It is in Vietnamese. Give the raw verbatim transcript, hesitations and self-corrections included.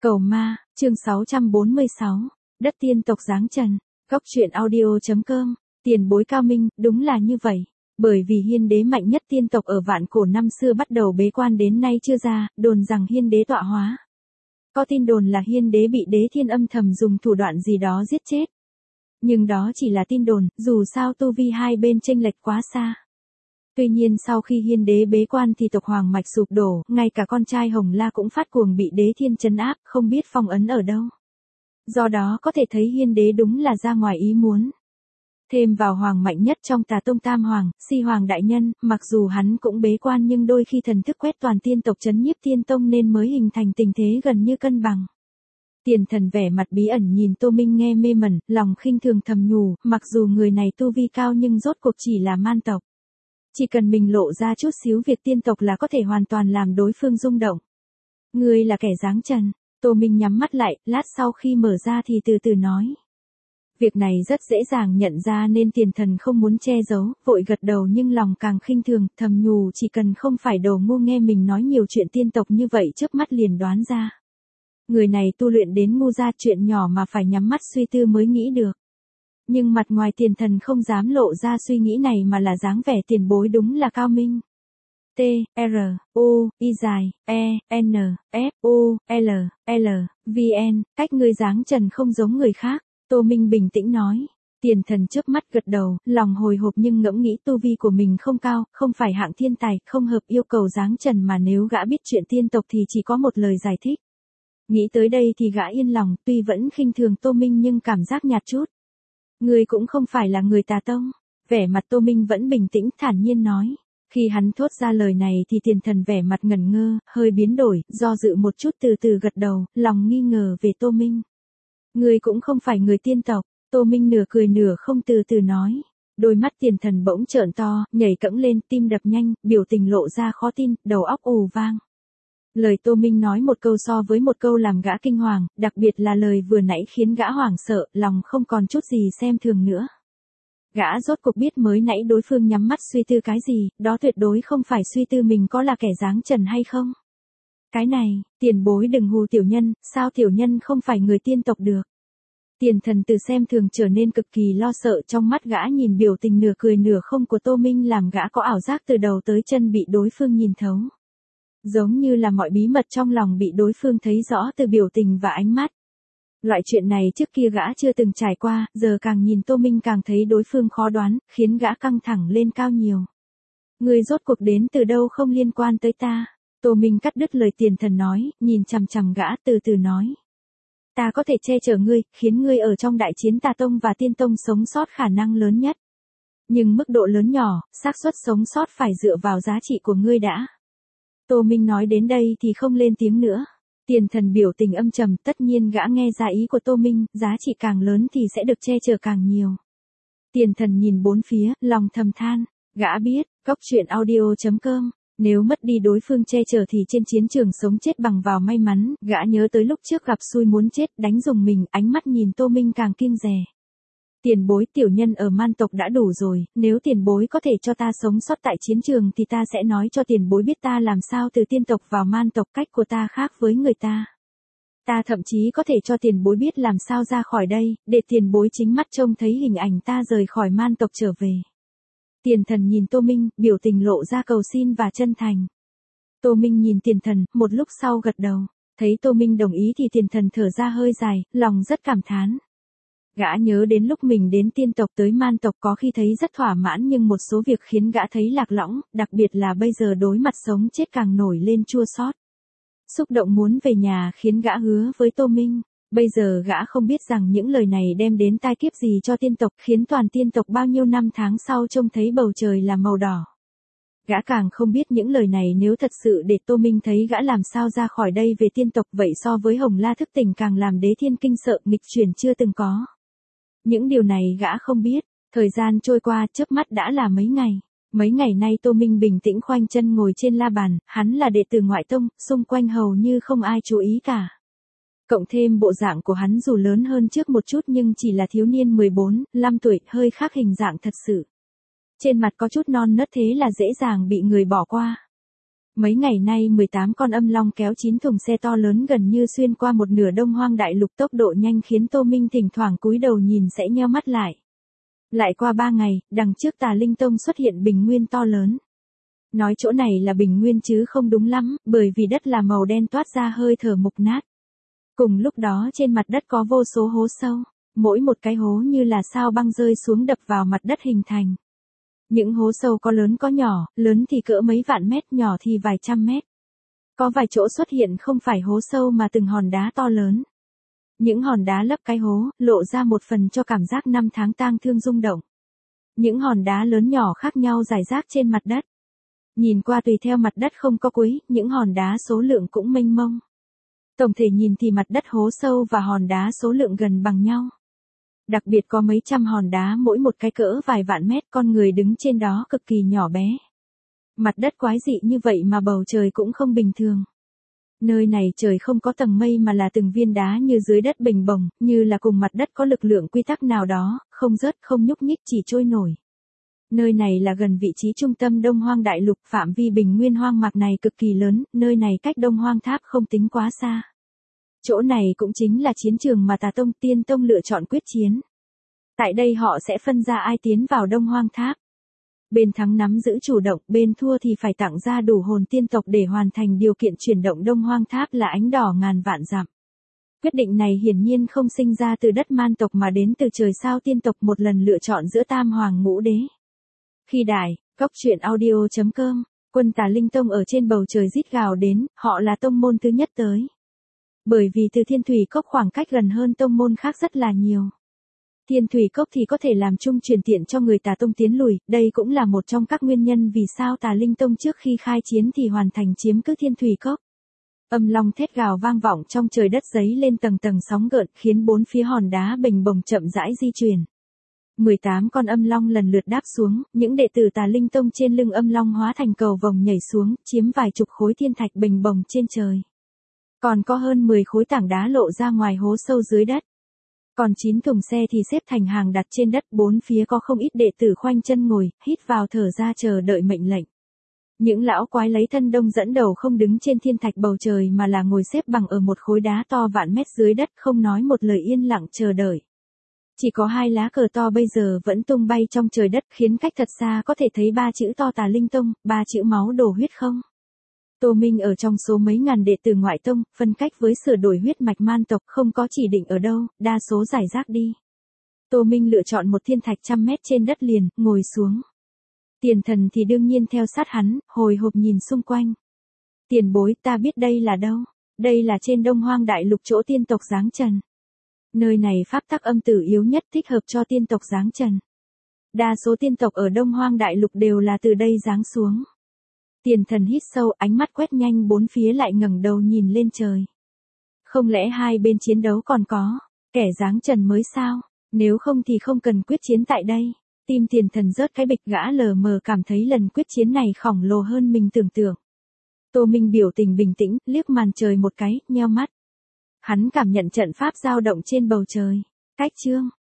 Cầu ma, chương sáu trăm bốn mươi sáu, đất tiên tộc giáng trần, góc truyện audio.com, tiền bối cao minh, đúng là như vậy. Bởi vì hiên đế mạnh nhất tiên tộc ở vạn cổ năm xưa bắt đầu bế quan đến nay chưa ra, đồn rằng hiên đế tọa hóa. Có tin đồn là hiên đế bị đế thiên âm thầm dùng thủ đoạn gì đó giết chết. Nhưng đó chỉ là tin đồn, dù sao tu vi hai bên chênh lệch quá xa. Tuy nhiên sau khi hiên đế bế quan thì tộc hoàng mạch sụp đổ, ngay cả con trai Hồng La cũng phát cuồng bị đế thiên trấn áp, không biết phong ấn ở đâu. Do đó có thể thấy hiên đế đúng là ra ngoài ý muốn. Thêm vào hoàng mạnh nhất trong tà tông tam hoàng, si hoàng đại nhân, mặc dù hắn cũng bế quan nhưng đôi khi thần thức quét toàn tiên tộc trấn nhiếp tiên tông nên mới hình thành tình thế gần như cân bằng. Tiền thần vẻ mặt bí ẩn nhìn Tô Minh nghe mê mẩn, lòng khinh thường thầm nhủ, mặc dù người này tu vi cao nhưng rốt cuộc chỉ là man tộc. Chỉ cần mình lộ ra chút xíu việc tiên tộc là có thể hoàn toàn làm đối phương rung động. Ngươi là kẻ giáng trần. Tô Minh nhắm mắt lại, lát sau khi mở ra thì từ từ nói. Việc này rất dễ dàng nhận ra nên tiền thần không muốn che giấu, vội gật đầu nhưng lòng càng khinh thường, thầm nhủ chỉ cần không phải đồ ngu nghe mình nói nhiều chuyện tiên tộc như vậy trước mắt liền đoán ra. Người này tu luyện đến ngu ra chuyện nhỏ mà phải nhắm mắt suy tư mới nghĩ được. Nhưng mặt ngoài tiền thần không dám lộ ra suy nghĩ này mà là dáng vẻ tiền bối đúng là cao minh. T, R, U, I dài, E, N, F, U, L, L, V N, cách ngươi dáng trần không giống người khác, Tô Minh bình tĩnh nói. Tiền thần trước mắt gật đầu, lòng hồi hộp nhưng ngẫm nghĩ tu vi của mình không cao, không phải hạng thiên tài, không hợp yêu cầu dáng trần mà nếu gã biết chuyện tiên tộc thì chỉ có một lời giải thích. Nghĩ tới đây thì gã yên lòng, tuy vẫn khinh thường Tô Minh nhưng cảm giác nhạt chút. Ngươi cũng không phải là người tà tông. Vẻ mặt Tô Minh vẫn bình tĩnh thản nhiên nói. Khi hắn thốt ra lời này thì tiền thần vẻ mặt ngẩn ngơ, hơi biến đổi, do dự một chút từ từ gật đầu, lòng nghi ngờ về Tô Minh. Ngươi cũng không phải người tiên tộc. Tô Minh nửa cười nửa không từ từ nói. Đôi mắt tiền thần bỗng trợn to, nhảy cẫng lên, tim đập nhanh, biểu tình lộ ra khó tin, đầu óc ù vang. Lời Tô Minh nói một câu so với một câu làm gã kinh hoàng, đặc biệt là lời vừa nãy khiến gã hoảng sợ, lòng không còn chút gì xem thường nữa. Gã rốt cuộc biết mới nãy đối phương nhắm mắt suy tư cái gì, đó tuyệt đối không phải suy tư mình có là kẻ giáng trần hay không. Cái này, tiền bối đừng hù tiểu nhân, sao tiểu nhân không phải người tiên tộc được. Tiền thần từ xem thường trở nên cực kỳ lo sợ, trong mắt gã nhìn biểu tình nửa cười nửa không của Tô Minh làm gã có ảo giác từ đầu tới chân bị đối phương nhìn thấu. Giống như là mọi bí mật trong lòng bị đối phương thấy rõ từ biểu tình và ánh mắt. Loại chuyện này trước kia gã chưa từng trải qua, giờ càng nhìn Tô Minh càng thấy đối phương khó đoán, khiến gã căng thẳng lên cao nhiều. Ngươi rốt cuộc đến từ đâu không liên quan tới ta. Tô Minh cắt đứt lời tiền thần nói, nhìn chằm chằm gã từ từ nói. Ta có thể che chở ngươi, khiến ngươi ở trong đại chiến tà tông và tiên tông sống sót khả năng lớn nhất. Nhưng mức độ lớn nhỏ, xác suất sống sót phải dựa vào giá trị của ngươi đã. Tô Minh nói đến đây thì không lên tiếng nữa. Tiền thần biểu tình âm trầm, tất nhiên gã nghe ra ý của Tô Minh, giá trị càng lớn thì sẽ được che chở càng nhiều. Tiền thần nhìn bốn phía, lòng thầm than, gã biết, góc truyện audio.com, nếu mất đi đối phương che chở thì trên chiến trường sống chết bằng vào may mắn, gã nhớ tới lúc trước gặp xui muốn chết, đánh dùng mình, ánh mắt nhìn Tô Minh càng kiêng dè. Tiền bối tiểu nhân ở man tộc đã đủ rồi, nếu tiền bối có thể cho ta sống sót tại chiến trường thì ta sẽ nói cho tiền bối biết ta làm sao từ tiên tộc vào man tộc, cách của ta khác với người ta. Ta thậm chí có thể cho tiền bối biết làm sao ra khỏi đây, để tiền bối chính mắt trông thấy hình ảnh ta rời khỏi man tộc trở về. Tiền thần nhìn Tô Minh, biểu tình lộ ra cầu xin và chân thành. Tô Minh nhìn tiền thần, một lúc sau gật đầu, thấy Tô Minh đồng ý thì tiền thần thở ra hơi dài, lòng rất cảm thán. Gã nhớ đến lúc mình đến tiên tộc tới man tộc có khi thấy rất thỏa mãn nhưng một số việc khiến gã thấy lạc lõng, đặc biệt là bây giờ đối mặt sống chết càng nổi lên chua xót. Xúc động muốn về nhà khiến gã hứa với Tô Minh, bây giờ gã không biết rằng những lời này đem đến tai kiếp gì cho tiên tộc, khiến toàn tiên tộc bao nhiêu năm tháng sau trông thấy bầu trời là màu đỏ. Gã càng không biết những lời này nếu thật sự để Tô Minh thấy gã làm sao ra khỏi đây về tiên tộc, vậy so với Hồng La thức tỉnh càng làm đế thiên kinh sợ, nghịch chuyển chưa từng có. Những điều này gã không biết, thời gian trôi qua chớp mắt đã là mấy ngày. Mấy ngày nay Tô Minh bình tĩnh khoanh chân ngồi trên la bàn, hắn là đệ tử ngoại tông, xung quanh hầu như không ai chú ý cả. Cộng thêm bộ dạng của hắn dù lớn hơn trước một chút nhưng chỉ là thiếu niên mười bốn, lăm tuổi, hơi khác hình dạng thật sự. Trên mặt có chút non nớt thế là dễ dàng bị người bỏ qua. Mấy ngày nay mười tám con âm long kéo chín thùng xe to lớn gần như xuyên qua một nửa Đông Hoang Đại Lục, tốc độ nhanh khiến Tô Minh thỉnh thoảng cúi đầu nhìn sẽ nheo mắt lại. Lại qua ba ngày, đằng trước Tà Linh Tông xuất hiện bình nguyên to lớn. Nói chỗ này là bình nguyên chứ không đúng lắm, bởi vì đất là màu đen toát ra hơi thở mục nát. Cùng lúc đó trên mặt đất có vô số hố sâu, mỗi một cái hố như là sao băng rơi xuống đập vào mặt đất hình thành. Những hố sâu có lớn có nhỏ, lớn thì cỡ mấy vạn mét, nhỏ thì vài trăm mét. Có vài chỗ xuất hiện không phải hố sâu mà từng hòn đá to lớn. Những hòn đá lấp cái hố, lộ ra một phần cho cảm giác năm tháng tang thương rung động. Những hòn đá lớn nhỏ khác nhau rải rác trên mặt đất. Nhìn qua tùy theo mặt đất không có cuối, những hòn đá số lượng cũng mênh mông. Tổng thể nhìn thì mặt đất hố sâu và hòn đá số lượng gần bằng nhau. Đặc biệt có mấy trăm hòn đá mỗi một cái cỡ vài vạn mét, con người đứng trên đó cực kỳ nhỏ bé. Mặt đất quái dị như vậy mà bầu trời cũng không bình thường. Nơi này trời không có tầng mây mà là từng viên đá như dưới đất bình bồng, như là cùng mặt đất có lực lượng quy tắc nào đó, không rớt không nhúc nhích chỉ trôi nổi. Nơi này là gần vị trí trung tâm Đông Hoang Đại Lục, phạm vi bình nguyên hoang mạc này cực kỳ lớn, nơi này cách Đông Hoang Tháp không tính quá xa. Chỗ này cũng chính là chiến trường mà Tà Tông Tiên Tông lựa chọn quyết chiến. Tại đây họ sẽ phân ra ai tiến vào Đông Hoang Tháp. Bên thắng nắm giữ chủ động, bên thua thì phải tặng ra đủ hồn tiên tộc để hoàn thành điều kiện chuyển động Đông Hoang Tháp là ánh đỏ ngàn vạn dặm. Quyết định này hiển nhiên không sinh ra từ đất man tộc mà đến từ trời sao tiên tộc, một lần lựa chọn giữa tam hoàng ngũ đế. Khi đài, cốc truyện audio chấm com, quân Tà Linh Tông ở trên bầu trời rít gào đến, họ là tông môn thứ nhất tới. Bởi vì từ Thiên Thủy Cốc khoảng cách gần hơn tông môn khác rất là nhiều. Thiên Thủy Cốc thì có thể làm chung truyền tiện cho người Tà Tông tiến lùi, đây cũng là một trong các nguyên nhân vì sao Tà Linh Tông trước khi khai chiến thì hoàn thành chiếm cứ Thiên Thủy Cốc. Âm long thét gào vang vọng trong trời đất, giấy lên tầng tầng sóng gợn, khiến bốn phía hòn đá bình bồng chậm rãi di chuyển. mười tám con âm long lần lượt đáp xuống, những đệ tử Tà Linh Tông trên lưng âm long hóa thành cầu vồng nhảy xuống, chiếm vài chục khối thiên thạch bình bồng trên trời. Còn có hơn mười khối tảng đá lộ ra ngoài hố sâu dưới đất. Còn chín thùng xe thì xếp thành hàng đặt trên đất, bốn phía có không ít đệ tử khoanh chân ngồi, hít vào thở ra chờ đợi mệnh lệnh. Những lão quái lấy thân đông dẫn đầu không đứng trên thiên thạch bầu trời mà là ngồi xếp bằng ở một khối đá to vạn mét dưới đất, không nói một lời, yên lặng chờ đợi. Chỉ có hai lá cờ to bây giờ vẫn tung bay trong trời đất, khiến cách thật xa có thể thấy ba chữ to Tà Linh Tông, ba chữ máu đổ huyết không. Tô Minh ở trong số mấy ngàn đệ tử ngoại tông, phân cách với sửa đổi huyết mạch man tộc, không có chỉ định ở đâu, đa số giải rác đi. Tô Minh lựa chọn một thiên thạch trăm mét trên đất liền, ngồi xuống. Tiền Thần thì đương nhiên theo sát hắn, hồi hộp nhìn xung quanh. Tiền bối, ta biết đây là đâu. Đây là trên Đông Hoang Đại Lục, chỗ tiên tộc giáng trần. Nơi này pháp tắc âm tử yếu nhất, thích hợp cho tiên tộc giáng trần. Đa số tiên tộc ở Đông Hoang Đại Lục đều là từ đây giáng xuống. Tiền Thần hít sâu, ánh mắt quét nhanh bốn phía, lại ngẩng đầu nhìn lên trời. Không lẽ hai bên chiến đấu còn có kẻ giáng trần mới sao? Nếu không thì không cần quyết chiến tại đây. Tim Tiền Thần rớt cái bịch, gã lờ mờ cảm thấy lần quyết chiến này khổng lồ hơn mình tưởng tượng. Tô Minh biểu tình bình tĩnh, liếc màn trời một cái, nheo mắt. Hắn cảm nhận trận pháp dao động trên bầu trời. Cách chương